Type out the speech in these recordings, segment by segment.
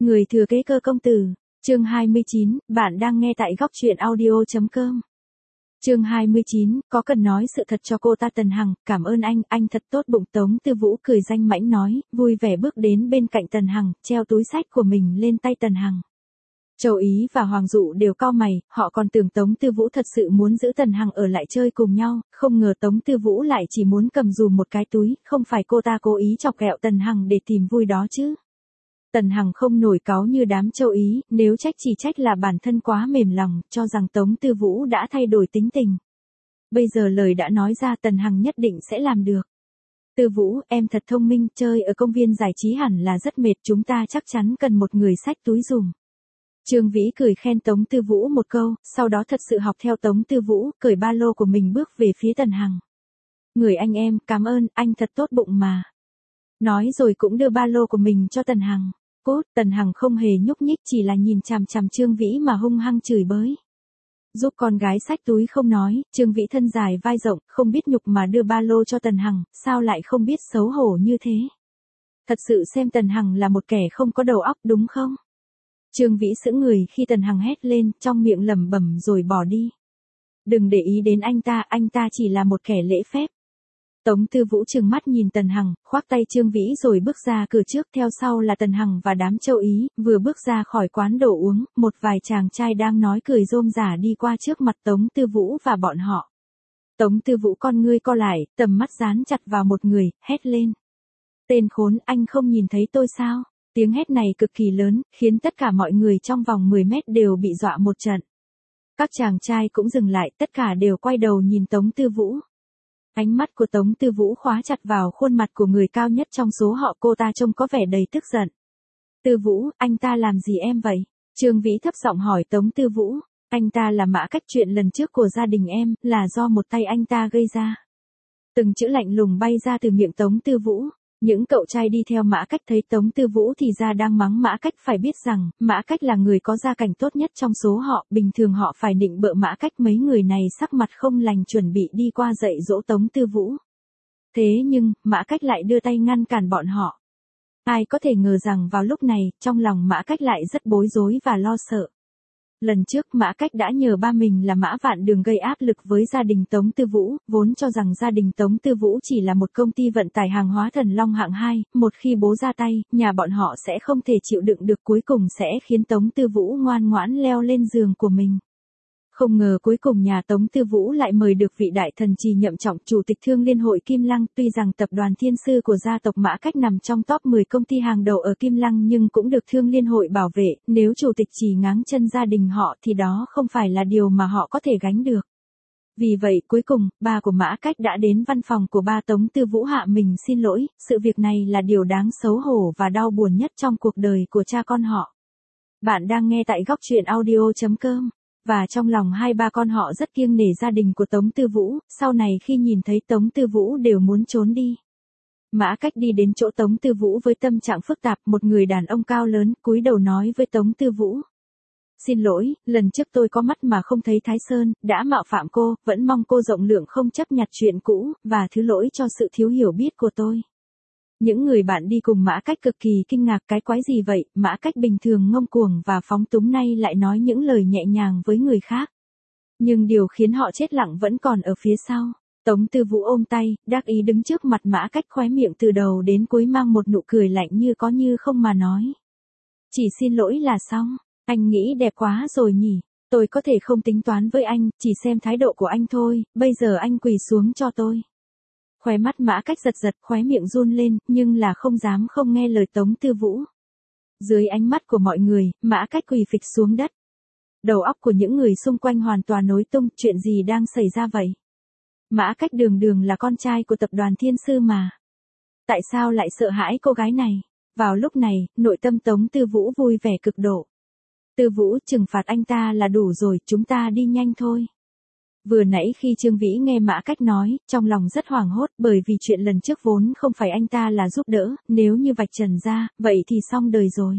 Người thừa kế cơ công tử, chương 29, bạn đang nghe tại góc truyện audio.com. Chương 29, có cần nói sự thật cho cô ta. Tần Hằng, cảm ơn anh thật tốt bụng. Tống Tư Vũ cười danh mãnh nói, vui vẻ bước đến bên cạnh Tần Hằng, treo túi xách của mình lên tay Tần Hằng. Châu Ý và Hoàng Dụ đều cau mày, họ còn tưởng Tống Tư Vũ thật sự muốn giữ Tần Hằng ở lại chơi cùng nhau, không ngờ Tống Tư Vũ lại chỉ muốn cầm dùm một cái túi, không phải cô ta cố ý chọc ghẹo Tần Hằng để tìm vui đó chứ. Tần Hằng không nổi cáu như đám Châu Ý, nếu trách chỉ trách là bản thân quá mềm lòng, cho rằng Tống Tư Vũ đã thay đổi tính tình. Bây giờ lời đã nói ra, Tần Hằng nhất định sẽ làm được. Tư Vũ, em thật thông minh, chơi ở công viên giải trí hẳn là rất mệt, chúng ta chắc chắn cần một người xách túi dùm. Trương Vĩ cười khen Tống Tư Vũ một câu, sau đó thật sự học theo Tống Tư Vũ, cởi ba lô của mình bước về phía Tần Hằng. Người anh em, cảm ơn, anh thật tốt bụng mà. Nói rồi cũng đưa ba lô của mình cho Tần Hằng. Cút, Tần Hằng không hề nhúc nhích, chỉ là nhìn chằm chằm Trương Vĩ mà hung hăng chửi bới. Giúp con gái xách túi không nói, Trương Vĩ thân dài vai rộng, không biết nhục mà đưa ba lô cho Tần Hằng, sao lại không biết xấu hổ như thế. Thật sự xem Tần Hằng là một kẻ không có đầu óc đúng không? Trương Vĩ sững người khi Tần Hằng hét lên, trong miệng lẩm bẩm rồi bỏ đi. Đừng để ý đến anh ta chỉ là một kẻ lễ phép. Tống Tư Vũ trừng mắt nhìn Tần Hằng, khoác tay Trương Vĩ rồi bước ra cửa trước, theo sau là Tần Hằng và đám Châu Ý. Vừa bước ra khỏi quán đồ uống, một vài chàng trai đang nói cười rôm rả đi qua trước mặt Tống Tư Vũ và bọn họ. Tống Tư Vũ con ngươi co lại, tầm mắt dán chặt vào một người, hét lên. Tên khốn, anh không nhìn thấy tôi sao? Tiếng hét này cực kỳ lớn, khiến tất cả mọi người trong vòng 10 mét đều bị dọa một trận. Các chàng trai cũng dừng lại, tất cả đều quay đầu nhìn Tống Tư Vũ. Ánh mắt của Tống Tư Vũ khóa chặt vào khuôn mặt của người cao nhất trong số họ, cô ta trông có vẻ đầy tức giận. Tư Vũ, anh ta làm gì em vậy? Trương Vĩ thấp giọng hỏi Tống Tư Vũ. Anh ta là Mã Cách, chuyện lần trước của gia đình em, là do một tay anh ta gây ra. Từng chữ lạnh lùng bay ra từ miệng Tống Tư Vũ. Những cậu trai đi theo Mã Cách thấy Tống Tư Vũ thì ra đang mắng Mã Cách, phải biết rằng, Mã Cách là người có gia cảnh tốt nhất trong số họ, bình thường họ phải nịnh bợ Mã Cách. Mấy người này sắc mặt không lành chuẩn bị đi qua dạy dỗ Tống Tư Vũ. Thế nhưng, Mã Cách lại đưa tay ngăn cản bọn họ. Ai có thể ngờ rằng vào lúc này, trong lòng Mã Cách lại rất bối rối và lo sợ. Lần trước Mã Cách đã nhờ ba mình là Mã Vạn Đường gây áp lực với gia đình Tống Tư Vũ, vốn cho rằng gia đình Tống Tư Vũ chỉ là một công ty vận tải hàng hóa Thần Long hạng 2, một khi bố ra tay, nhà bọn họ sẽ không thể chịu đựng được, cuối cùng sẽ khiến Tống Tư Vũ ngoan ngoãn leo lên giường của mình. Không ngờ cuối cùng nhà Tống Tư Vũ lại mời được vị đại thần Trì Nhậm Trọng, chủ tịch Thương Liên hội Kim Lăng. Tuy rằng tập đoàn Thiên Sư của gia tộc Mã Cách nằm trong top 10 công ty hàng đầu ở Kim Lăng nhưng cũng được Thương Liên hội bảo vệ, nếu chủ tịch Trì ngáng chân gia đình họ thì đó không phải là điều mà họ có thể gánh được. Vì vậy cuối cùng, ba của Mã Cách đã đến văn phòng của ba Tống Tư Vũ hạ mình xin lỗi, sự việc này là điều đáng xấu hổ và đau buồn nhất trong cuộc đời của cha con họ. Bạn đang nghe tại góc truyện audio.com. Và trong lòng hai ba con họ rất kiêng nể gia đình của Tống Tư Vũ, sau này khi nhìn thấy Tống Tư Vũ đều muốn trốn đi. Mã Cách đi đến chỗ Tống Tư Vũ với tâm trạng phức tạp, một người đàn ông cao lớn, cúi đầu nói với Tống Tư Vũ. Xin lỗi, lần trước tôi có mắt mà không thấy Thái Sơn, đã mạo phạm cô, vẫn mong cô rộng lượng không chấp nhặt chuyện cũ, và thứ lỗi cho sự thiếu hiểu biết của tôi. Những người bạn đi cùng Mã Cách cực kỳ kinh ngạc, cái quái gì vậy, Mã Cách bình thường ngông cuồng và phóng túng nay lại nói những lời nhẹ nhàng với người khác. Nhưng điều khiến họ chết lặng vẫn còn ở phía sau. Tống Tư Vũ ôm tay, đắc ý đứng trước mặt Mã Cách, khóe miệng từ đầu đến cuối mang một nụ cười lạnh như có như không mà nói. Chỉ xin lỗi là xong, anh nghĩ đẹp quá rồi nhỉ, tôi có thể không tính toán với anh, chỉ xem thái độ của anh thôi, bây giờ anh quỳ xuống cho tôi. Khóe mắt Mã Cách giật giật, khóe miệng run lên, nhưng là không dám không nghe lời Tống Tư Vũ. Dưới ánh mắt của mọi người, Mã Cách quỳ phịch xuống đất. Đầu óc của những người xung quanh hoàn toàn rối tung, chuyện gì đang xảy ra vậy? Mã Cách đường đường là con trai của tập đoàn Thiên Sư mà. Tại sao lại sợ hãi cô gái này? Vào lúc này, nội tâm Tống Tư Vũ vui vẻ cực độ. Tư Vũ, trừng phạt anh ta là đủ rồi, chúng ta đi nhanh thôi. Vừa nãy khi Trương Vĩ nghe Mã Cách nói, trong lòng rất hoảng hốt, bởi vì chuyện lần trước vốn không phải anh ta là giúp đỡ, nếu như vạch trần ra, vậy thì xong đời rồi.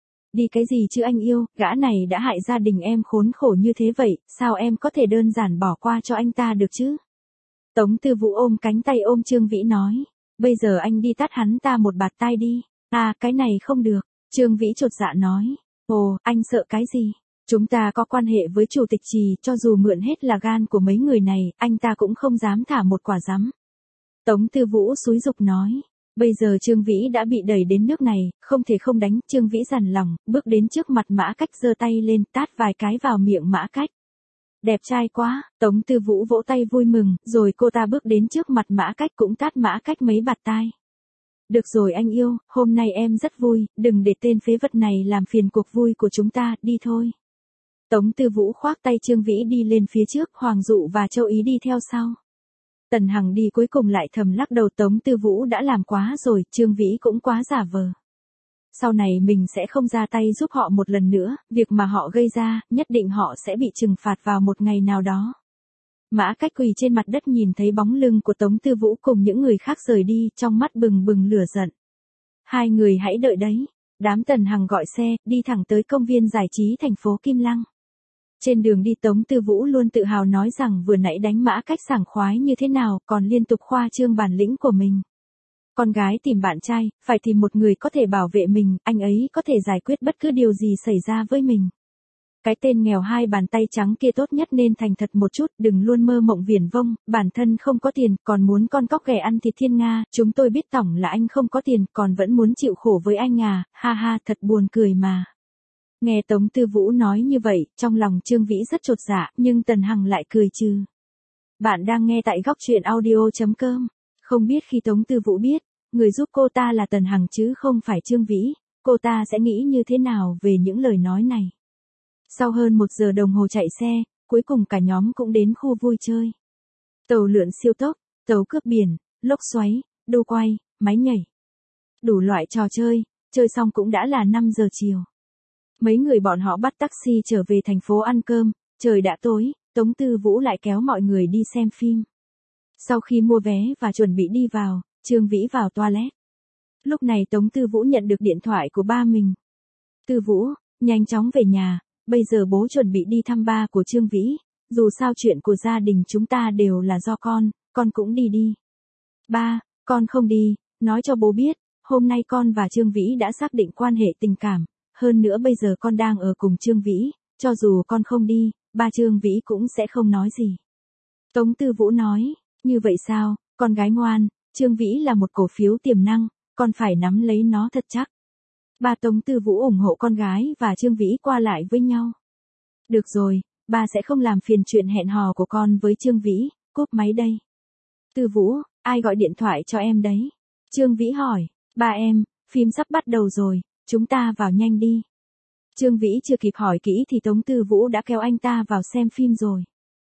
Đi cái gì chứ anh yêu, gã này đã hại gia đình em khốn khổ như thế vậy, sao em có thể đơn giản bỏ qua cho anh ta được chứ? Tống Tư Vũ ôm cánh tay ôm Trương Vĩ nói, bây giờ anh đi tát hắn ta một bạt tai đi. À, cái này không được. Trương Vĩ chột dạ nói. Ồ, anh sợ cái gì? Chúng ta có quan hệ với chủ tịch Trì, cho dù mượn hết là gan của mấy người này, anh ta cũng không dám thả một quả rắm. Tống Tư Vũ xúi giục nói. Bây giờ Trương Vĩ đã bị đẩy đến nước này, không thể không đánh. Trương Vĩ dằn lòng, bước đến trước mặt Mã Cách giơ tay lên tát vài cái vào miệng Mã Cách. Đẹp trai quá, Tống Tư Vũ vỗ tay vui mừng, rồi cô ta bước đến trước mặt Mã Cách cũng tát Mã Cách mấy bạt tai. Được rồi anh yêu, hôm nay em rất vui, đừng để tên phế vật này làm phiền cuộc vui của chúng ta, đi thôi. Tống Tư Vũ khoác tay Trương Vĩ đi lên phía trước, Hoàng Dụ và Châu Ý đi theo sau. Tần Hằng đi cuối cùng lại thầm lắc đầu, Tống Tư Vũ đã làm quá rồi, Trương Vĩ cũng quá giả vờ. Sau này mình sẽ không ra tay giúp họ một lần nữa, việc mà họ gây ra, nhất định họ sẽ bị trừng phạt vào một ngày nào đó. Mã Cách quỳ trên mặt đất nhìn thấy bóng lưng của Tống Tư Vũ cùng những người khác rời đi, trong mắt bừng bừng lửa giận. Hai người hãy đợi đấy. Đám Tần Hằng gọi xe, đi thẳng tới công viên giải trí thành phố Kim Lăng. Trên đường đi Tống Tư Vũ luôn tự hào nói rằng vừa nãy đánh Mã Cách sảng khoái như thế nào, còn liên tục khoa trương bản lĩnh của mình. Con gái tìm bạn trai, phải tìm một người có thể bảo vệ mình, anh ấy có thể giải quyết bất cứ điều gì xảy ra với mình. Cái tên nghèo hai bàn tay trắng kia tốt nhất nên thành thật một chút, đừng luôn mơ mộng viển vông, bản thân không có tiền, còn muốn con cóc ghẻ ăn thịt thiên nga, chúng tôi biết tổng là anh không có tiền, còn vẫn muốn chịu khổ với anh à, ha ha, thật buồn cười mà. Nghe Tống Tư Vũ nói như vậy, trong lòng Trương Vĩ rất chột dạ, nhưng Tần Hằng lại cười trừ. Bạn đang nghe tại góc truyện audio.com. Không biết khi Tống Tư Vũ biết, người giúp cô ta là Tần Hằng chứ không phải Trương Vĩ, cô ta sẽ nghĩ như thế nào về những lời nói này. Sau hơn 1 giờ đồng hồ chạy xe, cuối cùng cả nhóm cũng đến khu vui chơi. Tàu lượn siêu tốc, tàu cướp biển, lốc xoáy, đu quay, máy nhảy. Đủ loại trò chơi, chơi xong cũng đã là 5 giờ chiều. Mấy người bọn họ bắt taxi trở về thành phố ăn cơm, trời đã tối, Tống Tư Vũ lại kéo mọi người đi xem phim. Sau khi mua vé và chuẩn bị đi vào, Trương Vĩ vào toilet. Lúc này Tống Tư Vũ nhận được điện thoại của ba mình. Tư Vũ, nhanh chóng về nhà, bây giờ bố chuẩn bị đi thăm ba của Trương Vĩ, dù sao chuyện của gia đình chúng ta đều là do con cũng đi đi. Ba, con không đi, nói cho bố biết, hôm nay con và Trương Vĩ đã xác định quan hệ tình cảm, hơn nữa bây giờ con đang ở cùng Trương Vĩ, cho dù con không đi, ba Trương Vĩ cũng sẽ không nói gì. Tống Tư Vũ nói, như vậy sao, con gái ngoan, Trương Vĩ là một cổ phiếu tiềm năng, con phải nắm lấy nó thật chắc. Ba Tống Tư Vũ ủng hộ con gái và Trương Vĩ qua lại với nhau. Được rồi, ba sẽ không làm phiền chuyện hẹn hò của con với Trương Vĩ, cúp máy đây. Tư Vũ, ai gọi điện thoại cho em đấy? Trương Vĩ hỏi, ba em, phim sắp bắt đầu rồi, chúng ta vào nhanh đi. Trương Vĩ chưa kịp hỏi kỹ thì Tống Tư Vũ đã kéo anh ta vào xem phim rồi.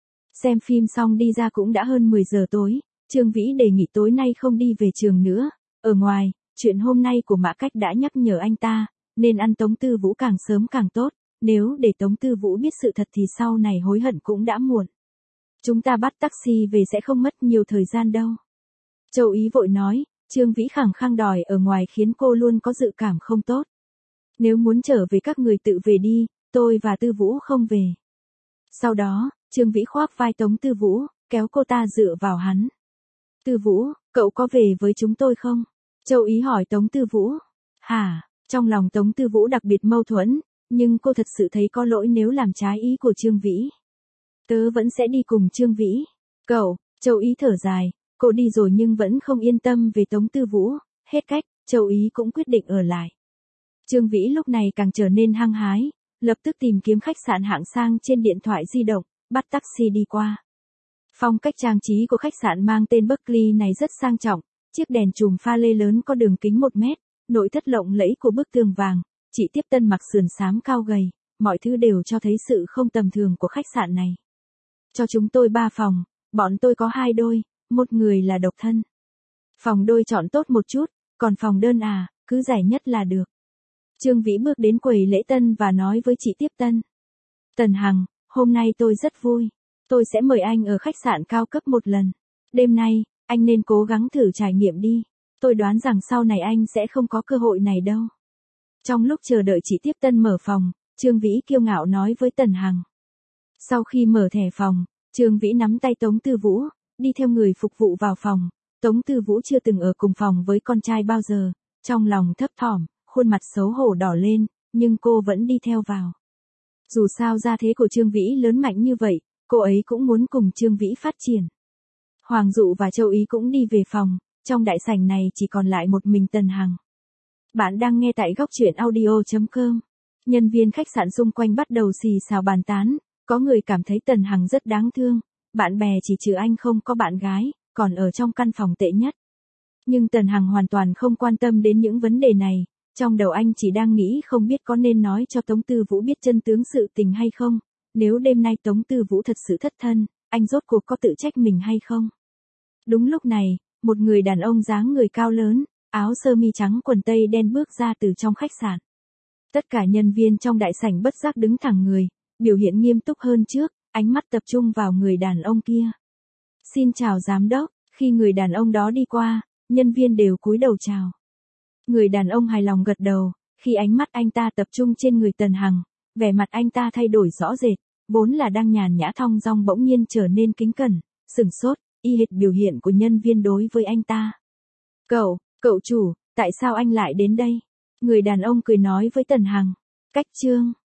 Xem phim xong đi ra cũng đã hơn 10 giờ tối, Trương Vĩ đề nghị tối nay không đi về trường nữa. Ở ngoài, chuyện hôm nay của Mã Cách đã nhắc nhở anh ta, nên ăn Tống Tư Vũ càng sớm càng tốt, nếu để Tống Tư Vũ biết sự thật thì sau này hối hận cũng đã muộn. Chúng ta bắt taxi về sẽ không mất nhiều thời gian đâu. Châu Ý vội nói, Trương Vĩ khăng khăng đòi ở ngoài khiến cô luôn có dự cảm không tốt. Nếu muốn trở về các người tự về đi, tôi và Tư Vũ không về. Sau đó, Trương Vĩ khoác vai Tống Tư Vũ, kéo cô ta dựa vào hắn. Tư Vũ, cậu có về với chúng tôi không? Châu Ý hỏi Tống Tư Vũ. Hả? Trong lòng Tống Tư Vũ đặc biệt mâu thuẫn, nhưng cô thật sự thấy có lỗi nếu làm trái ý của Trương Vĩ. Tớ vẫn sẽ đi cùng Trương Vĩ. Cậu, Châu Ý thở dài, cô đi rồi nhưng vẫn không yên tâm về Tống Tư Vũ, hết cách, Châu Ý cũng quyết định ở lại. Trương Vĩ lúc này càng trở nên hăng hái, lập tức tìm kiếm khách sạn hạng sang trên điện thoại di động, bắt taxi đi qua. Phong cách trang trí của khách sạn mang tên Berkeley này rất sang trọng, chiếc đèn chùm pha lê lớn có đường kính 1 mét, nội thất lộng lẫy của bức tường vàng, chị tiếp tân mặc sườn xám cao gầy, mọi thứ đều cho thấy sự không tầm thường của khách sạn này. Cho chúng tôi 3 phòng, bọn tôi có 2 đôi, một người là độc thân. Phòng đôi chọn tốt một chút, còn phòng đơn cứ rẻ nhất là được. Trương Vĩ bước đến quầy lễ tân và nói với chị tiếp tân. Tần Hằng, hôm nay tôi rất vui. Tôi sẽ mời anh ở khách sạn cao cấp một lần. Đêm nay, anh nên cố gắng thử trải nghiệm đi. Tôi đoán rằng sau này anh sẽ không có cơ hội này đâu. Trong lúc chờ đợi chị tiếp tân mở phòng, Trương Vĩ kiêu ngạo nói với Tần Hằng. Sau khi mở thẻ phòng, Trương Vĩ nắm tay Tống Tư Vũ, đi theo người phục vụ vào phòng. Tống Tư Vũ chưa từng ở cùng phòng với con trai bao giờ, trong lòng thấp thỏm, khuôn khuôn mặt xấu hổ đỏ lên, nhưng cô vẫn đi theo vào. Dù sao gia thế của Trương Vĩ lớn mạnh như vậy, cô ấy cũng muốn cùng Trương Vĩ phát triển. Hoàng Dụ và Châu Ý cũng đi về phòng, trong đại sảnh này chỉ còn lại một mình Tần Hằng. Bạn đang nghe tại góc truyện audio.com. Nhân viên khách sạn xung quanh bắt đầu xì xào bàn tán, có người cảm thấy Tần Hằng rất đáng thương, bạn bè chỉ trừ anh không có bạn gái, còn ở trong căn phòng tệ nhất. Nhưng Tần Hằng hoàn toàn không quan tâm đến những vấn đề này, trong đầu anh chỉ đang nghĩ không biết có nên nói cho Tống Tư Vũ biết chân tướng sự tình hay không, nếu đêm nay Tống Tư Vũ thật sự thất thân, anh rốt cuộc có tự trách mình hay không. Đúng lúc này, một người đàn ông dáng người cao lớn, áo sơ mi trắng quần tây đen bước ra từ trong khách sạn. Tất cả nhân viên trong đại sảnh bất giác đứng thẳng người, biểu hiện nghiêm túc hơn trước, ánh mắt tập trung vào người đàn ông kia. Xin chào giám đốc, khi người đàn ông đó đi qua, nhân viên đều cúi đầu chào. Người đàn ông hài lòng gật đầu, khi ánh mắt anh ta tập trung trên người Tần Hằng, vẻ mặt anh ta thay đổi rõ rệt, vốn là đang nhàn nhã thong dong bỗng nhiên trở nên kính cẩn, sửng sốt, y hệt biểu hiện của nhân viên đối với anh ta. Cậu chủ, tại sao anh lại đến đây? Người đàn ông cười nói với Tần Hằng. Cách Trương,